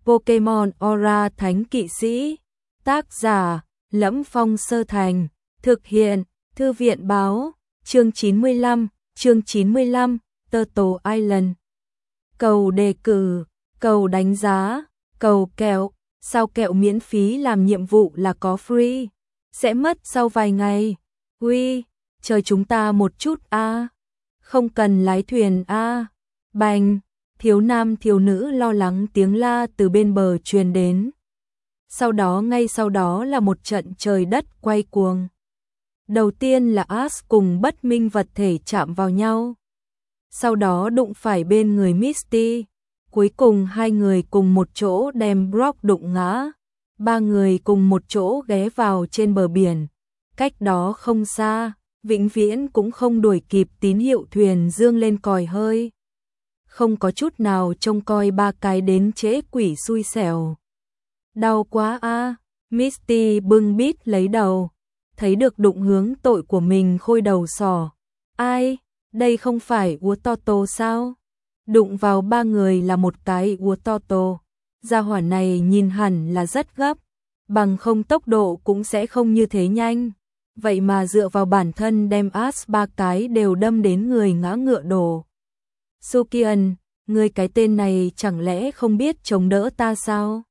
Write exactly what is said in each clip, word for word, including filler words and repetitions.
Pokemon Aura Thánh Kỵ Sĩ. Tác giả: Lẫm Phong Sơ Thành. Thực hiện: Thư viện báo. Chương chín mươi lăm, chương chín mươi lăm, Turtle Island. Cầu đề cử, cầu đánh giá, cầu kẹo. Sao kẹo miễn phí làm nhiệm vụ là có free? Sẽ mất sau vài ngày. Ui, chờ chúng ta một chút a. À. Không cần lái thuyền a. À. Bành, thiếu nam thiếu nữ lo lắng tiếng la từ bên bờ truyền đến. Sau đó ngay sau đó là một trận trời đất quay cuồng. Đầu tiên là Ash cùng bất minh vật thể chạm vào nhau. Sau đó đụng phải bên người Misty. Cuối cùng hai người cùng một chỗ đem Brock đụng ngã. Ba người cùng một chỗ ghé vào trên bờ biển. Cách đó không xa, vĩnh viễn cũng không đuổi kịp tín hiệu thuyền dương lên còi hơi. Không có chút nào trông coi ba cái đến trễ quỷ xui xẻo. Đau quá a. À. Misty bưng bít lấy đầu. Thấy được đụng hướng tội của mình khôi đầu sỏ. Ai? Đây không phải Ua Toto sao? Đụng vào ba người là một cái Ua Toto. Gia hỏa này nhìn hẳn là rất gấp. Bằng không tốc độ cũng sẽ không như thế nhanh. Vậy mà dựa vào bản thân đem Ash ba cái đều đâm đến người ngã ngựa đổ. Sukian, người cái tên này chẳng lẽ không biết chống đỡ ta sao?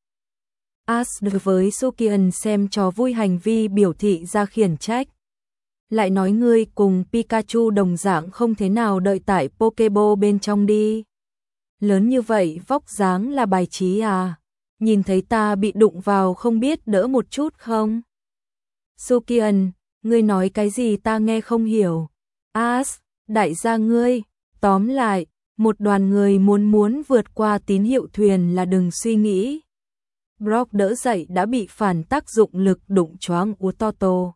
Ash đối với Sukian xem trò vui hành vi biểu thị ra khiển trách. Lại nói ngươi cùng Pikachu đồng dạng không thế nào đợi tại Pokeball bên trong đi. Lớn như vậy vóc dáng là bài trí à? Nhìn thấy ta bị đụng vào không biết đỡ một chút không? Sukian, ngươi nói cái gì ta nghe không hiểu. Ash, đại gia ngươi, tóm lại, một đoàn người muốn muốn vượt qua tín hiệu thuyền là đừng suy nghĩ. Brock đỡ dậy đã bị phản tác dụng lực đụng choáng Ua Toto.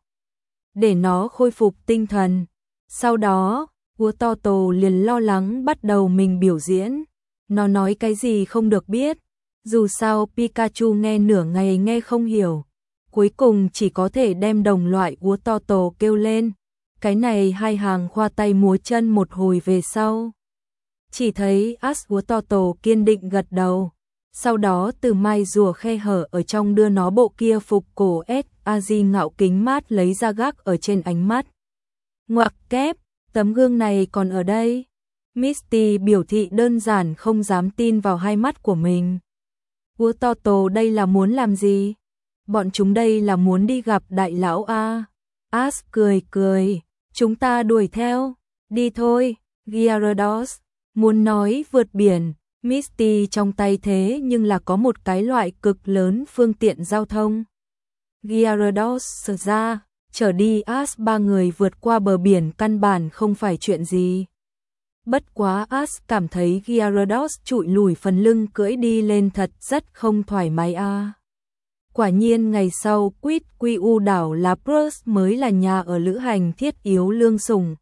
Để nó khôi phục tinh thần. Sau đó, Ua Toto liền lo lắng bắt đầu mình biểu diễn. Nó nói cái gì không được biết. Dù sao Pikachu nghe nửa ngày nghe không hiểu. Cuối cùng chỉ có thể đem đồng loại Ua Toto kêu lên. Cái này hai hàng khoa tay múa chân một hồi về sau. Chỉ thấy Ash Ua Toto kiên định gật đầu. Sau đó từ mai rùa khe hở ở trong đưa nó bộ kia phục cổ S A G ngạo kính mát lấy ra gác ở trên ánh mắt. Ngoặc kép, tấm gương này còn ở đây. Misty biểu thị đơn giản không dám tin vào hai mắt của mình. Ua Toto đây là muốn làm gì? Bọn chúng đây là muốn đi gặp đại lão A. Ash cười cười, chúng ta đuổi theo, đi thôi, Gyarados. Muốn nói vượt biển, Misty trong tay thế nhưng là có một cái loại cực lớn phương tiện giao thông. Gyarados sở ra, trở đi Ash ba người vượt qua bờ biển căn bản không phải chuyện gì. Bất quá Ash cảm thấy Gyarados trụi lùi phần lưng cưỡi đi lên thật rất không thoải mái a. À. Quả nhiên ngày sau Quýt Quy U đảo Lapras mới là nhà ở lữ hành thiết yếu lương sủng.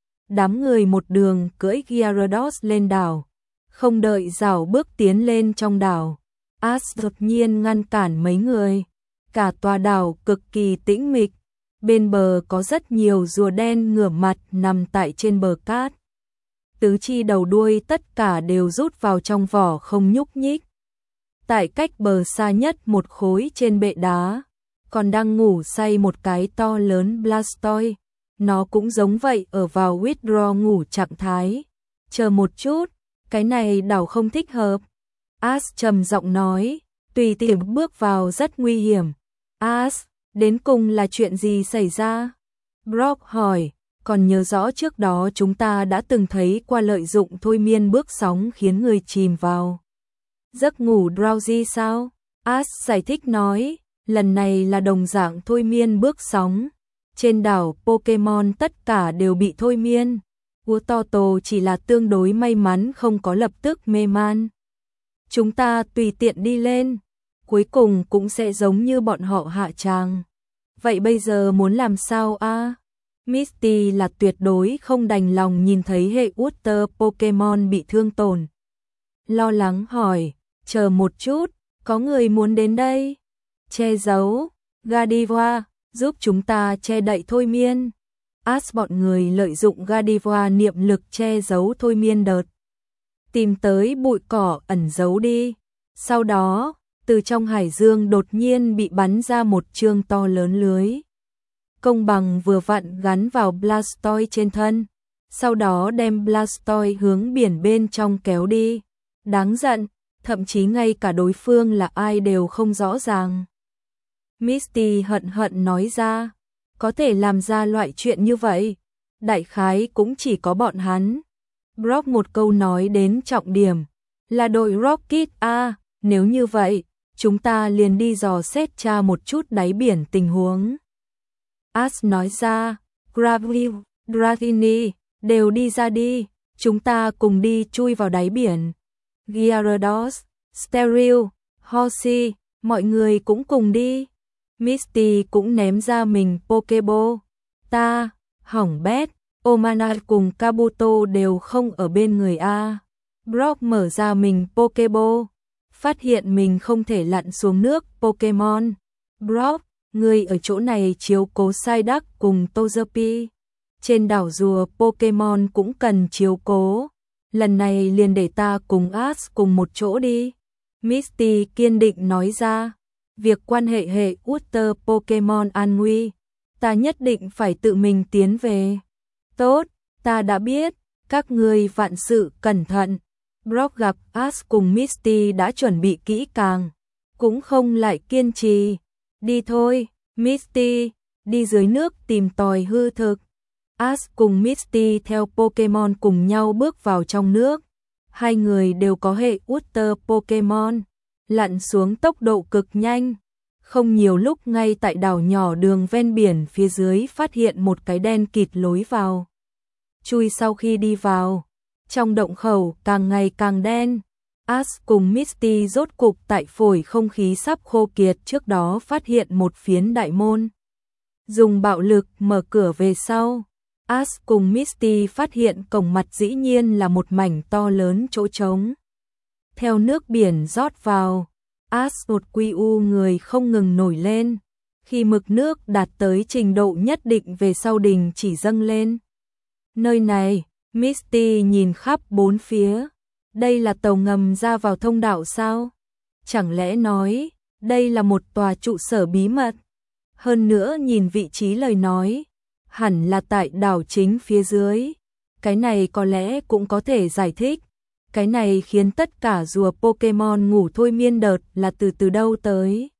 Đám người một đường cưỡi Gyarados lên đảo. Không đợi rảo bước tiến lên trong đảo. Ash đột nhiên ngăn cản mấy người. Cả tòa đảo cực kỳ tĩnh mịch. Bên bờ có rất nhiều rùa đen ngửa mặt nằm tại trên bờ cát. Tứ chi đầu đuôi tất cả đều rút vào trong vỏ không nhúc nhích. Tại cách bờ xa nhất một khối trên bệ đá. Còn đang ngủ say một cái to lớn Blastoise. Nó cũng giống vậy ở vào withdraw ngủ trạng thái. Chờ một chút, cái này đảo không thích hợp. Ash trầm giọng nói, tùy tiện bước vào rất nguy hiểm. Ash, đến cùng là chuyện gì xảy ra? Brock hỏi, còn nhớ rõ trước đó chúng ta đã từng thấy qua lợi dụng thôi miên bước sóng khiến người chìm vào giấc ngủ drowsy sao? Ash giải thích nói, lần này là đồng dạng thôi miên bước sóng. Trên đảo Pokemon tất cả đều bị thôi miên. Ua Toto chỉ là tương đối may mắn không có lập tức mê man. Chúng ta tùy tiện đi lên, cuối cùng cũng sẽ giống như bọn họ hạ tràng. Vậy bây giờ muốn làm sao a? À? Misty là tuyệt đối không đành lòng nhìn thấy hệ Water Pokemon bị thương tổn. Lo lắng hỏi, chờ một chút, có người muốn đến đây. Che giấu, Gardevoir, giúp chúng ta che đậy thôi miên. Ash bọn người lợi dụng Gardevoir niệm lực che giấu thôi miên đợt. Tìm tới bụi cỏ ẩn giấu đi. Sau đó, từ trong hải dương đột nhiên bị bắn ra một chương to lớn lưới. Công bằng vừa vặn gắn vào Blastoise trên thân, sau đó đem Blastoise hướng biển bên trong kéo đi. Đáng giận, thậm chí ngay cả đối phương là ai đều không rõ ràng. Misty hận hận nói ra, có thể làm ra loại chuyện như vậy, đại khái cũng chỉ có bọn hắn. Brock một câu nói đến trọng điểm, là đội Rocket A, nếu như vậy, chúng ta liền đi dò xét tra một chút đáy biển tình huống. Ash nói ra, Gravity, Dratini, đều đi ra đi, chúng ta cùng đi chui vào đáy biển. Gyarados, Steril, Horsey, mọi người cũng cùng đi. Misty cũng ném ra mình Pokeball. Ta, hỏng bét, Omana cùng Kabuto đều không ở bên người A. Brock mở ra mình Pokeball, phát hiện mình không thể lặn xuống nước Pokemon. Brock, người ở chỗ này chiếu cố Psyduck cùng Togepi. Trên đảo rùa Pokemon cũng cần chiếu cố. Lần này liền để ta cùng Ash cùng một chỗ đi. Misty kiên định nói ra, việc quan hệ hệ Ultra Pokemon an nguy, ta nhất định phải tự mình tiến về. Tốt, ta đã biết, các ngươi vạn sự cẩn thận. Brock gặp Ash cùng Misty đã chuẩn bị kỹ càng, cũng không lại kiên trì. Đi thôi, Misty, đi dưới nước tìm tòi hư thực. Ash cùng Misty theo Pokemon cùng nhau bước vào trong nước. Hai người đều có hệ Ultra Pokemon, lặn xuống tốc độ cực nhanh. Không nhiều lúc ngay tại đảo nhỏ đường ven biển phía dưới phát hiện một cái đen kịt lối vào. Chui sau khi đi vào, trong động khẩu càng ngày càng đen. Ash cùng Misty rốt cục tại phổi không khí sắp khô kiệt trước đó phát hiện một phiến đại môn. Dùng bạo lực mở cửa về sau. Ash cùng Misty phát hiện cổng mặt dĩ nhiên là một mảnh to lớn chỗ trống. Theo nước biển rót vào, Ash một quy u người không ngừng nổi lên. Khi mực nước đạt tới trình độ nhất định về sau đình chỉ dâng lên. Nơi này, Misty nhìn khắp bốn phía. Đây là tàu ngầm ra vào thông đạo sao? Chẳng lẽ nói, đây là một tòa trụ sở bí mật? Hơn nữa nhìn vị trí lời nói, hẳn là tại đảo chính phía dưới. Cái này có lẽ cũng có thể giải thích. Cái này khiến tất cả rùa Pokemon ngủ thôi miên đợt là từ từ đâu tới.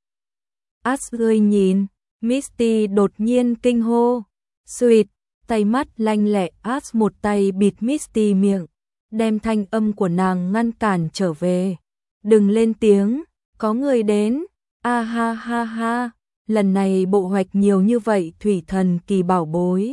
Ash ơi nhìn, Misty đột nhiên kinh hô. Sweet, tay mắt lanh lẹ Ash một tay bịt Misty miệng, đem thanh âm của nàng ngăn cản trở về. Đừng lên tiếng, có người đến. A ha ha ha, lần này bộ hoạch nhiều như vậy thủy thần kỳ bảo bối.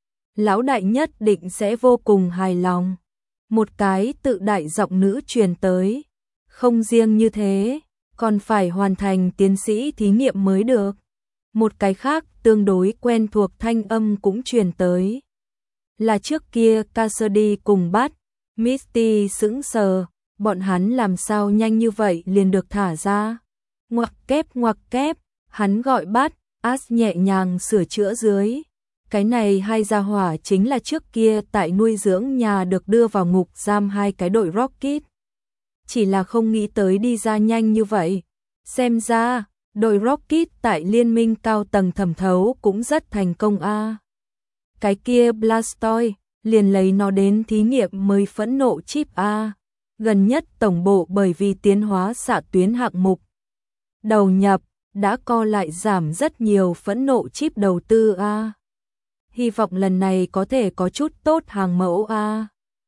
Lão đại nhất định sẽ vô cùng hài lòng. Một cái tự đại giọng nữ truyền tới. Không riêng như thế, còn phải hoàn thành tiến sĩ thí nghiệm mới được. Một cái khác tương đối quen thuộc thanh âm cũng truyền tới. Là trước kia Cassidy cùng bắt. Misty sững sờ, bọn hắn làm sao nhanh như vậy liền được thả ra. Ngoặc kép ngoặc kép, hắn gọi bắt, Ash nhẹ nhàng sửa chữa dưới. Cái này hai gia hỏa chính là trước kia tại nuôi dưỡng nhà được đưa vào ngục giam hai cái đội Rocket. Chỉ là không nghĩ tới đi ra nhanh như vậy. Xem ra, đội Rocket tại liên minh cao tầng thẩm thấu cũng rất thành công a. À. Cái kia Blastoise, liền lấy nó đến thí nghiệm mới phẫn nộ chip A. À. Gần nhất tổng bộ bởi vì tiến hóa xạ tuyến hạng mục đầu nhập, đã co lại giảm rất nhiều phẫn nộ chip đầu tư A. À. Hy vọng lần này có thể có chút tốt hàng mẫu A. À.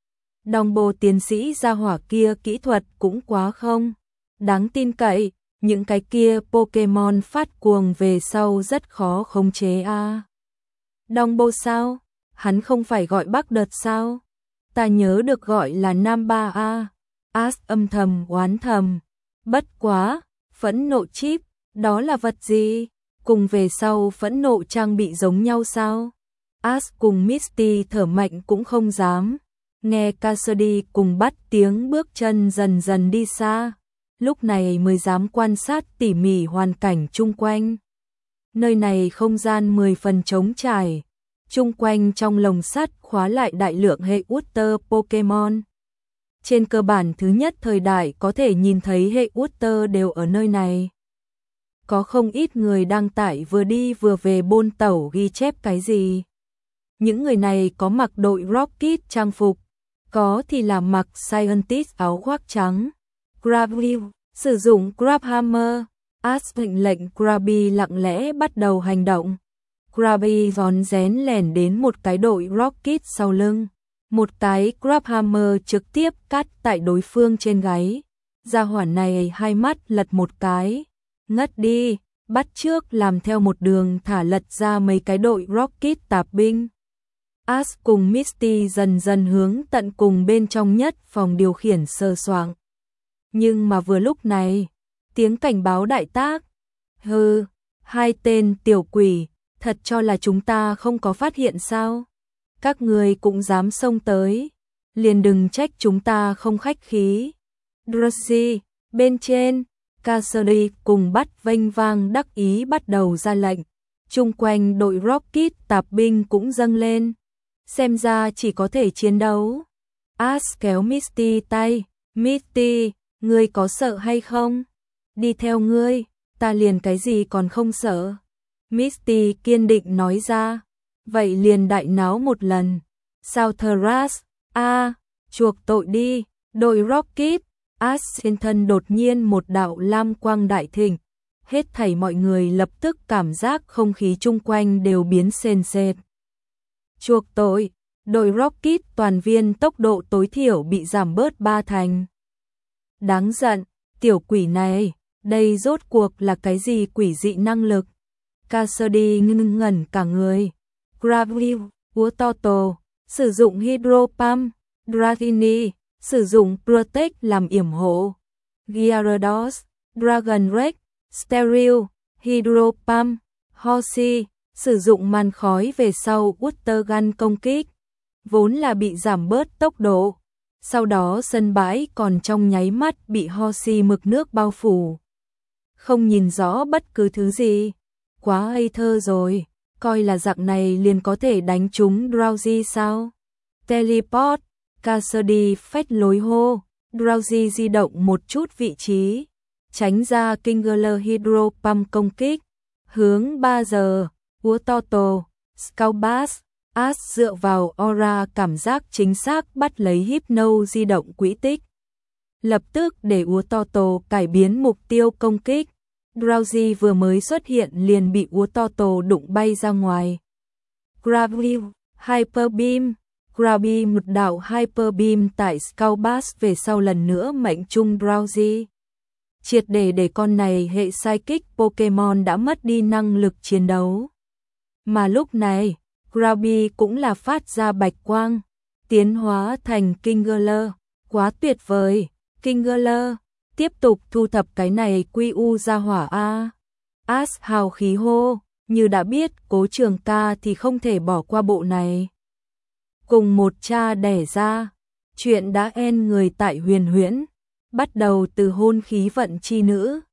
Đồng bộ tiến sĩ gia hỏa kia kỹ thuật cũng quá không đáng tin cậy, những cái kia Pokemon phát cuồng về sau rất khó khống chế A. À. Đồng bộ sao? Hắn không phải gọi Bắc Đợt sao? Ta nhớ được gọi là Nam Ba A. Ash âm thầm oán thầm. Bất quá, phẫn nộ chip, đó là vật gì? Cùng về sau phẫn nộ trang bị giống nhau sao? Ash cùng Misty thở mạnh cũng không dám. Nghe Cassidy cùng bắt tiếng bước chân dần dần đi xa. Lúc này mới dám quan sát tỉ mỉ hoàn cảnh chung quanh. Nơi này không gian mười phần trống trải. Chung quanh trong lồng sắt khóa lại đại lượng hệ Ultra Pokemon. Trên cơ bản thứ nhất thời đại có thể nhìn thấy hệ Water đều ở nơi này. Có không ít người đăng tải vừa đi vừa về bôn tẩu ghi chép cái gì. Những người này có mặc đội Rocket trang phục, có thì là mặc Scientist áo khoác trắng. Grabby sử dụng Grabhammer, Ash mệnh lệnh Grabby lặng lẽ bắt đầu hành động. Grabby rón rén lẻn đến một cái đội Rocket sau lưng. Một cái Grabhammer trực tiếp cắt tại đối phương trên gáy. Gia hỏa này hai mắt lật một cái, ngất đi, bắt trước làm theo một đường thả lật ra mấy cái đội Rocket tạp binh. Ash cùng Misty dần dần hướng tận cùng bên trong nhất phòng điều khiển sờ soạng. Nhưng mà vừa lúc này, tiếng cảnh báo đại tác. Hừ, hai tên tiểu quỷ, thật cho là chúng ta không có phát hiện sao? Các người cũng dám xông tới, liền đừng trách chúng ta không khách khí. Drusy, bên trên, Cassidy cùng bắt vênh vang đắc ý bắt đầu ra lệnh. Chung quanh đội Rocket tạp binh cũng dâng lên. Xem ra chỉ có thể chiến đấu. Ash kéo Misty tay. Misty, ngươi có sợ hay không? Đi theo ngươi, ta liền cái gì còn không sợ. Misty kiên định nói ra. Vậy liền đại náo một lần. Sao Thras, a à, chuộc tội đi, đội Rocket. Ash trên thân đột nhiên một đạo lam quang đại thịnh. Hết thảy mọi người lập tức cảm giác không khí chung quanh đều biến sền sệt. Chuộc tội, đội Rocket toàn viên tốc độ tối thiểu bị giảm bớt ba thành. Đáng giận, tiểu quỷ này, đây rốt cuộc là cái gì quỷ dị năng lực? Cassidy ngưng ngẩn cả người. Gravity, Uototo, sử dụng Hydro Pump, Dratini, sử dụng Protect làm yểm hộ. Gyarados, Dragon Rex, Stereo, Hydro Pump, Horsey, sử dụng màn khói về sau Water Gun công kích. Vốn là bị giảm bớt tốc độ. Sau đó sân bãi còn trong nháy mắt bị Horsey mực nước bao phủ. Không nhìn rõ bất cứ thứ gì. Quá ngây thơ rồi. Coi là dạng này liền có thể đánh trúng Drowsy sao? Teleport, Cassidy phách lối hô. Drowsy di động một chút vị trí, tránh ra Kingler Hydro Pump công kích. Hướng ba giờ, Uototo, Scout Bass, Ash dựa vào aura cảm giác chính xác bắt lấy Hypno di động quỹ tích. Lập tức để Uototo cải biến mục tiêu công kích. Drowsy vừa mới xuất hiện liền bị Uototo đụng bay ra ngoài. Gravity, Hyper Beam, Gravity một đạo Hyper Beam tại Scout Bass về sau lần nữa mệnh trung Drowsy. Triệt để để con này hệ Psychic Pokemon đã mất đi năng lực chiến đấu. Mà lúc này, Gravity cũng là phát ra bạch quang, tiến hóa thành Kingler. Quá tuyệt vời, Kingler. Tiếp tục thu thập cái này quy u ra hỏa a. Ash hào khí hô, như đã biết Cố Trường Ca thì không thể bỏ qua bộ này. Cùng một cha đẻ ra, chuyện đã end người tại Huyền Huyễn, bắt đầu từ hôn khí vận chi nữ.